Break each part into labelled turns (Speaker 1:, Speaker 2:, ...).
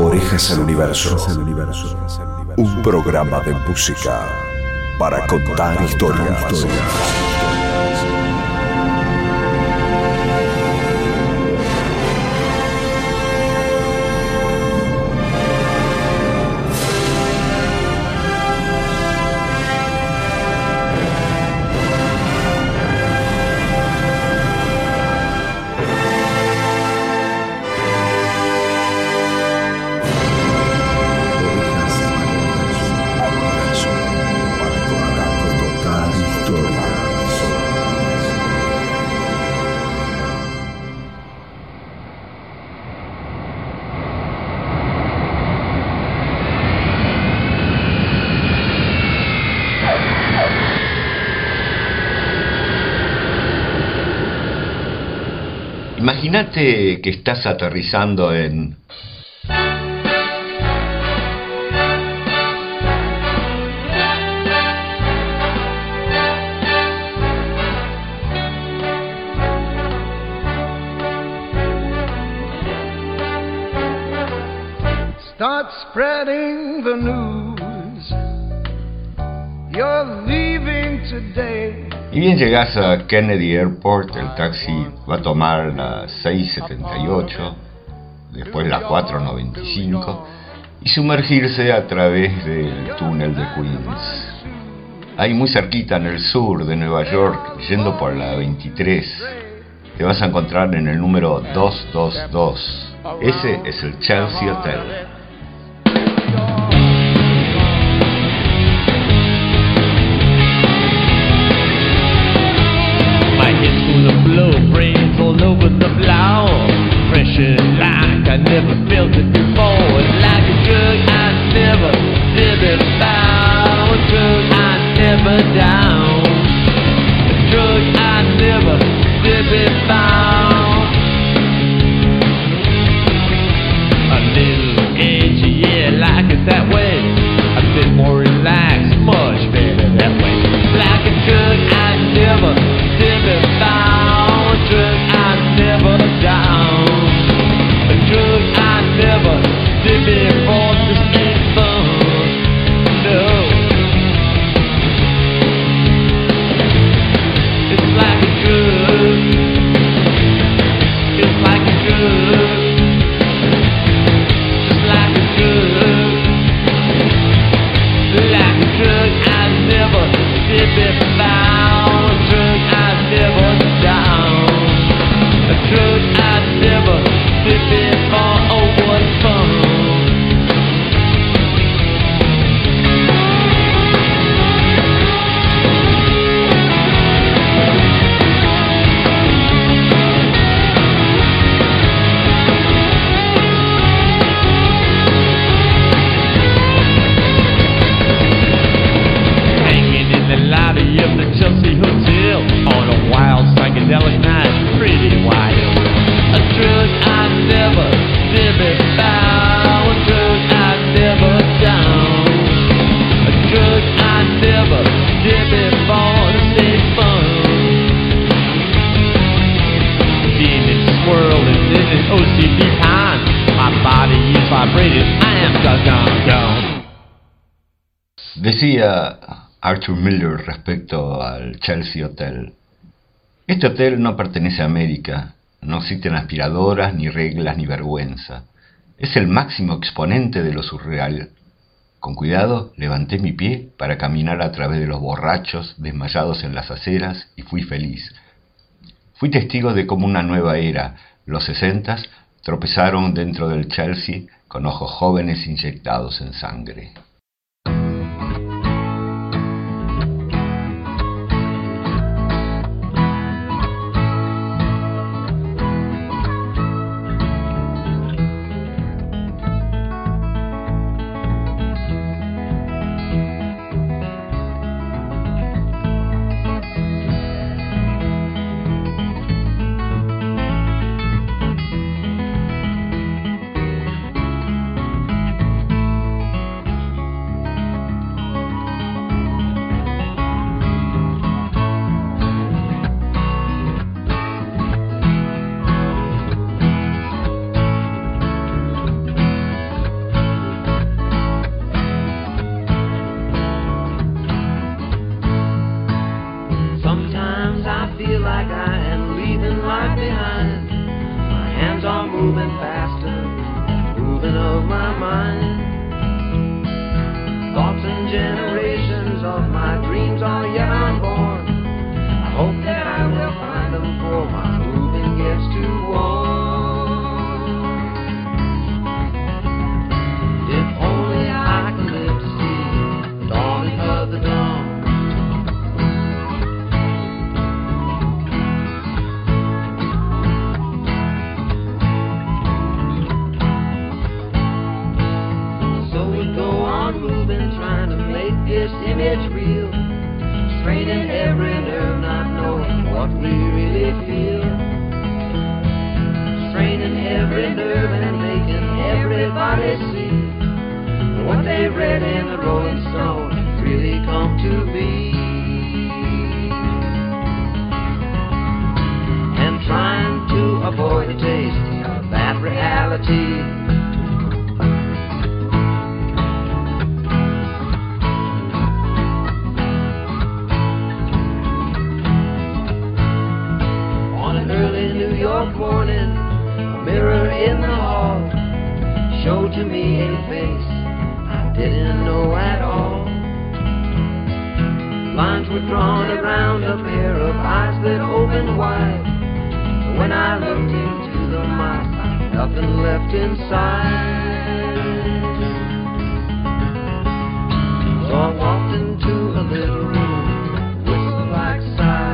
Speaker 1: Orejas al Universo. Un programa de música para contar historias.
Speaker 2: Imagínate que estás aterrizando en...
Speaker 3: Start spreading the news. You're leaving today.
Speaker 2: Y bien, llegás a Kennedy Airport, el taxi va a tomar las 6:78, después las 4:95 y sumergirse a través del túnel de Queens. Ahí muy cerquita en el sur de Nueva York, yendo por la 23, te vas a encontrar en el número 222. Ese es el Chelsea Hotel.
Speaker 4: Brains all over the floor. Pressure like I never felt it before. It's like a drug I never did before. A drug I never down. A drug I never did before. A little edgy, yeah, like it that way. A bit more relaxed, much better that way. Like a drug I never did before. A drug I never down. A drug I never did before. This ain't fun, no. It's like a drug. It's like a drug. Just like a drug. Like a drug I never did before. A drug I never down. A drug I never did before. Oh, what fun. Hanging in the lobby of the Chelsea Hotel on a wild psychedelic night, pretty wild. A drug I never did before. A drug I never down. A drug I never did before. To stay fun. Demons swirling in an OCD pond. My body is vibrating. I am gone.
Speaker 2: Decía Arthur Miller respecto al Chelsea Hotel: este hotel no pertenece a América, no existen aspiradoras, ni reglas, ni vergüenza. Es el máximo exponente de lo surreal. Con cuidado levanté mi pie para caminar a través de los borrachos desmayados en las aceras y fui feliz. Fui testigo de cómo una nueva era, los 60s, tropezaron dentro del Chelsea con ojos jóvenes inyectados en sangre.
Speaker 5: of my mind. Thoughts and generations of my dreams are yet unborn. I hope that I will find them before my moving gets too warm. If only I could live to see the dawning of the dawn. Trying to make this image real, straining every nerve, not knowing what we really feel. Straining every nerve and making everybody see what they read in the Rolling Stone really come to be. And trying to avoid the taste of that reality. Morning, a mirror in the hall showed to me a face I didn't know at all. Lines were drawn around a pair of eyes that opened wide. When I looked into them, I found nothing left inside. So I walked into a little room, whistled like sigh.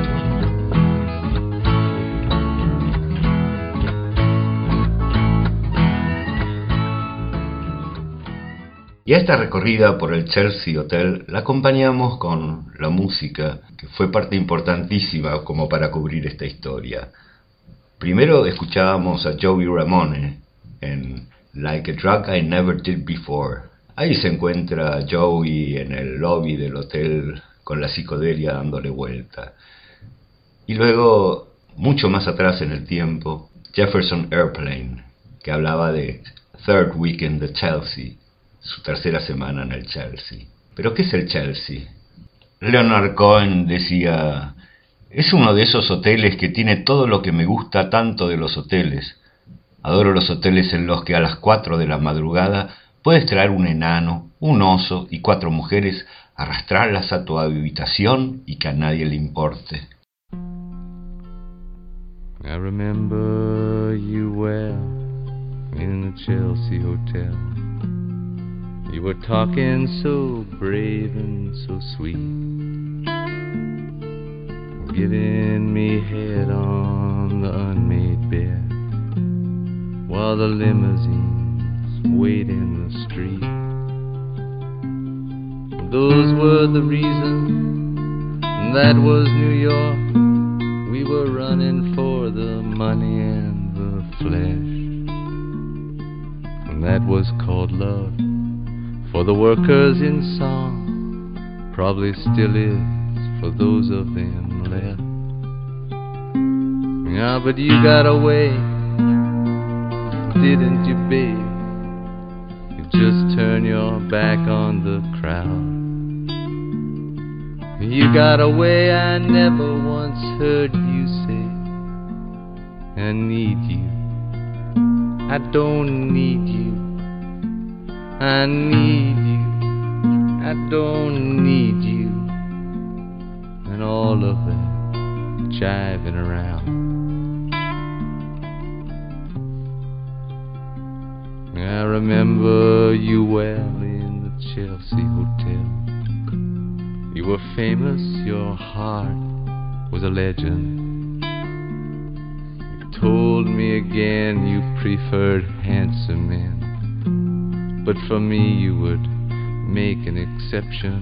Speaker 2: Y a esta recorrida por el Chelsea Hotel la acompañamos con la música, que fue parte importantísima como para cubrir esta historia. Primero escuchábamos a Joey Ramone en Like a Drug I Never Did Before. Ahí se encuentra Joey en el lobby del hotel con la psicodelia dándole vuelta. Y luego, mucho más atrás en el tiempo, Jefferson Airplane, que hablaba de Third Weekend de Chelsea, su tercera semana en el Chelsea. ¿Pero qué es el Chelsea? Leonard Cohen decía: es uno de esos hoteles que tiene todo lo que me gusta tanto de los hoteles. Adoro los hoteles en los que a las 4 de la madrugada puedes traer un enano, un oso y 4 mujeres, arrastrarlas a tu habitación y que a nadie le importe.
Speaker 6: I remember you well in the Chelsea Hotel. You were talking so brave and so sweet, giving me head on the unmade bed, while the limousines wait in the street. Those were the reasons, that was New York. We were running for the money and the flesh, and that was called love. For the workers in song, probably still is for those of them left. Yeah, but you got away, didn't you, babe? You just turned your back on the crowd. You got away, I never once heard you say, I need you, I don't need you. I need you, I don't need you, and all of that jiving around. I remember you well in the Chelsea Hotel. You were famous, your heart was a legend. You told me again you preferred handsome men, but for me you would make an exception.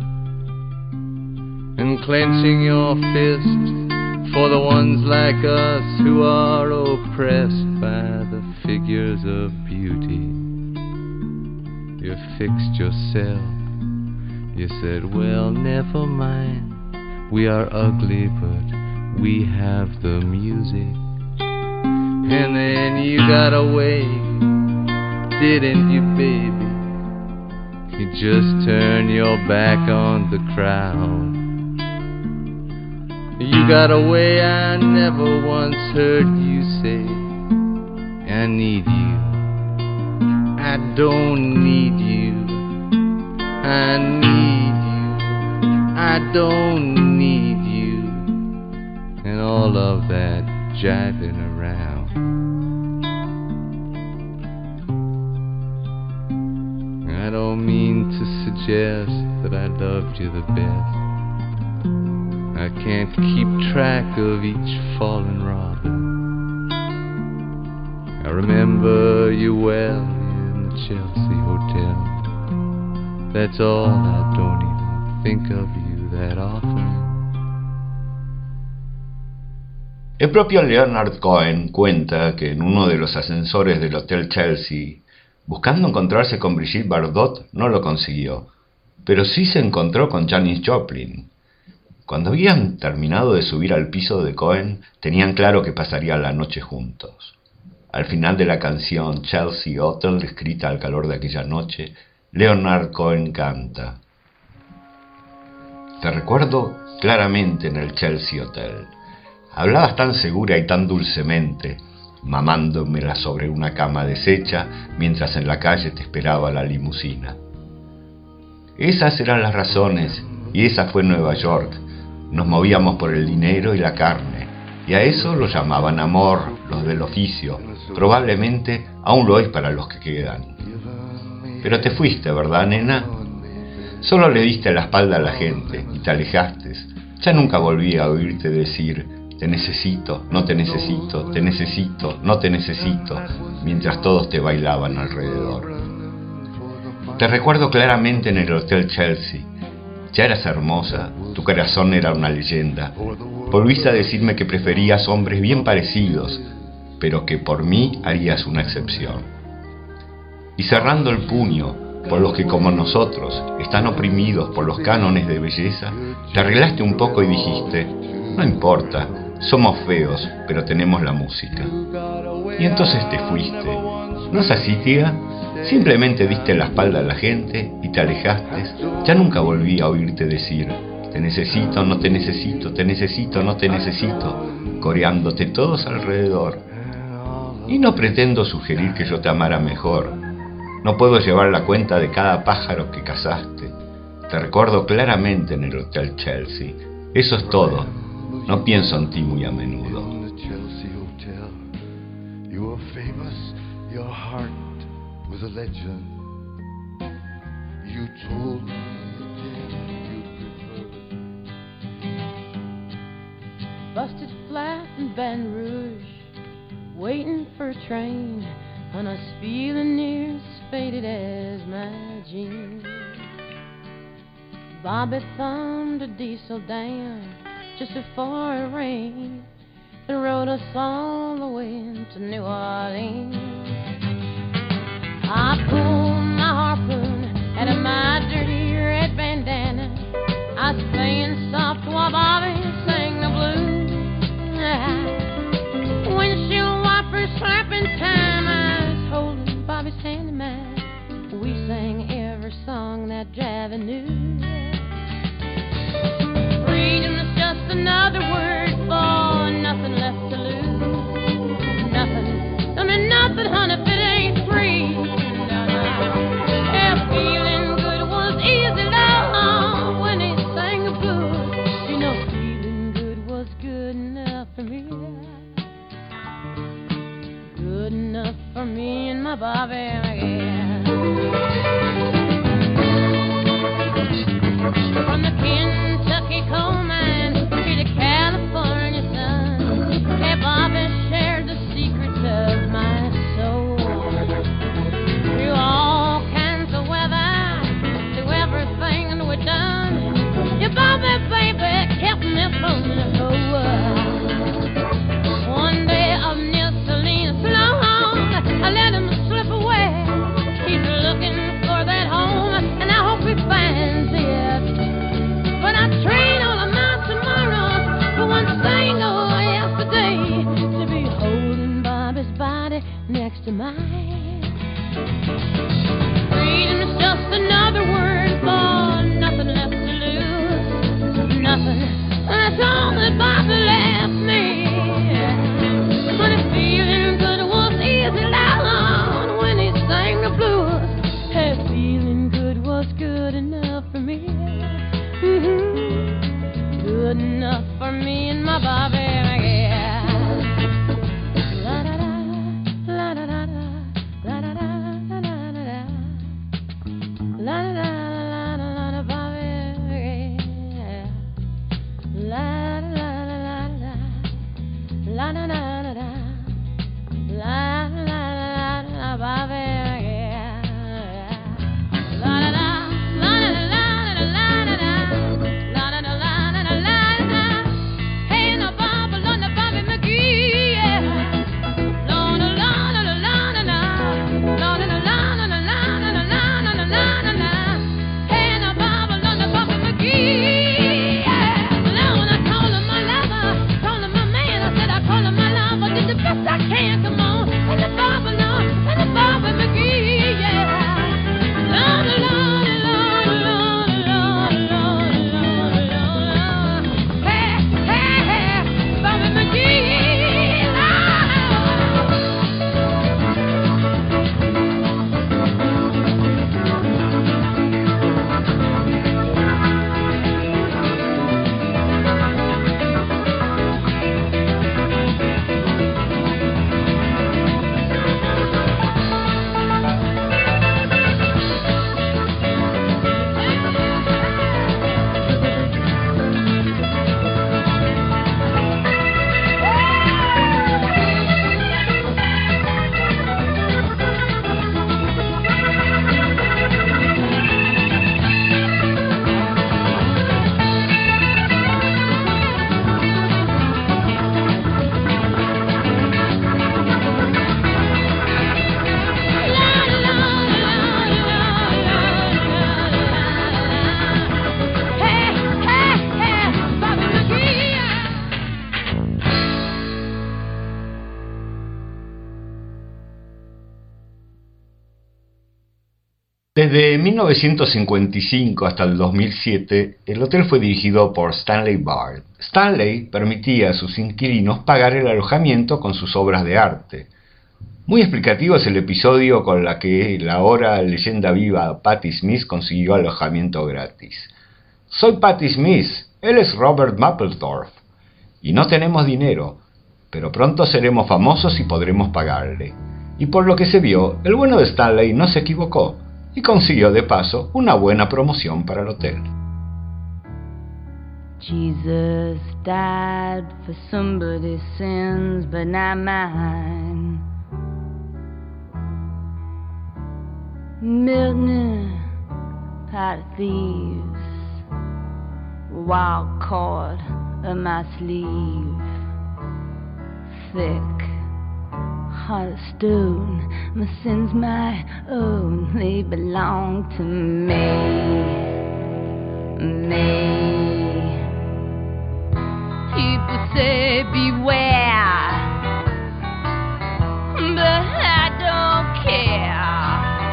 Speaker 6: And clenching your fist for the ones like us who are oppressed by the figures of beauty, you fixed yourself. You said, well, never mind, we are ugly but we have the music. And then you got away, didn't you, baby? You just turned your back on the crowd. You got away, I never once heard you say, I need you, don't need you. I need you. I don't need you. And all of that jiving around. I don't mean to suggest that I loved you the best. I can't keep track of each fallen robin. I remember you well in the Chelsea Hotel. That's all, I don't even think of you that often.
Speaker 2: El propio Leonard Cohen cuenta que en uno de los ascensores del Hotel Chelsea, buscando encontrarse con Brigitte Bardot, no lo consiguió, pero sí se encontró con Janis Joplin. Cuando habían terminado de subir al piso de Cohen, tenían claro que pasarían la noche juntos. Al final de la canción Chelsea Hotel, escrita al calor de aquella noche, Leonard Cohen canta: Te recuerdo claramente en el Chelsea Hotel. Hablabas tan segura y tan dulcemente, mamándomela sobre una cama deshecha, mientras en la calle te esperaba la limusina. Esas eran las razones, y esa fue Nueva York. Nos movíamos por el dinero y la carne, y a eso lo llamaban amor los del oficio. Probablemente aún lo es para los que quedan. Pero te fuiste, ¿verdad, nena? Solo le diste la espalda a la gente y te alejaste. Ya nunca volví a oírte decir: te necesito, no te necesito, te necesito, no te necesito, mientras todos te bailaban alrededor. Te recuerdo claramente en el Hotel Chelsea. Ya eras hermosa, tu corazón era una leyenda. Volviste a decirme que preferías hombres bien parecidos, pero que por mí harías una excepción. Y cerrando el puño por los que como nosotros están oprimidos por los cánones de belleza, te arreglaste un poco y dijiste: no importa, somos feos, pero tenemos la música. Y entonces te fuiste. ¿No es así, tía? Simplemente diste la espalda a la gente y te alejaste. Ya nunca volví a oírte decir: te necesito, no te necesito, te necesito, no te necesito, coreándote todos alrededor. Y no pretendo sugerir que yo te amara mejor. No puedo llevar la cuenta de cada pájaro que cazaste. Te recuerdo claramente en el Hotel Chelsea. Eso es todo. No pienso en ti muy a menudo.
Speaker 7: A legend. You told me the tale you preferred.
Speaker 8: Busted flat in Baton Rouge, waiting for a train, and I was feeling near as faded as my jeans. Bobby thumbed a diesel down just before it rained and rode us all the way to New Orleans. I pulled my harpoon out of my dirty red bandana. I was playing soft while Bobby sang the blues. Windshield wipers slapping time, I was holding Bobby's hand in mine. We sang every song that Javi knew. Freedom is just another word for nothing left to lose. Nothing, don't mean nothing, honey, if it ain't free. Feeling good was easy, love, when he sang the blues. You know, feeling good was good enough for me. Good enough for me and my Bobby again. From the Kentucky coal mine to the California sun, hey, Bobby shared the secrets of my soul. Through all kinds of weather, through everything that we've done, your Bobby, baby, kept me from the whole world. One day of near Salinas long, I let him slip away. He's looking for that home, and I hope he finds it. But I trade all of my tomorrows for one single yesterday, to be holding Bobby's body next to mine. Freedom is just another word for nothing left to lose. Nothing, that's all that Bobby left me. But feeling good was easy, loud when he sang the blues.
Speaker 2: Desde 1955 hasta el 2007, el hotel fue dirigido por Stanley Bard. Stanley permitía a sus inquilinos pagar el alojamiento con sus obras de arte. Muy explicativo es el episodio con la que la ahora leyenda viva Patti Smith consiguió alojamiento gratis. Soy Patti Smith, él es Robert Mapplethorpe, y no tenemos dinero, pero pronto seremos famosos y podremos pagarle. Y por lo que se vio, el bueno de Stanley no se equivocó, y consiguió de paso una buena promoción para el hotel.
Speaker 9: Jesus died for somebody's sins, but not mine. Milton, pot of thieves, wild cord of my sleeve, thick heart of stone, my sins my own, they belong to me, me. People say beware, but I don't care.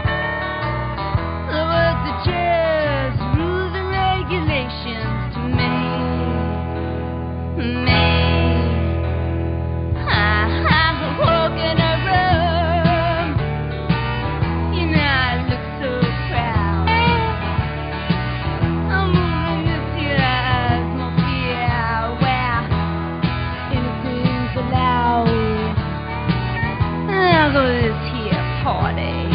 Speaker 9: The words are just rules and regulations to me, me. This here party.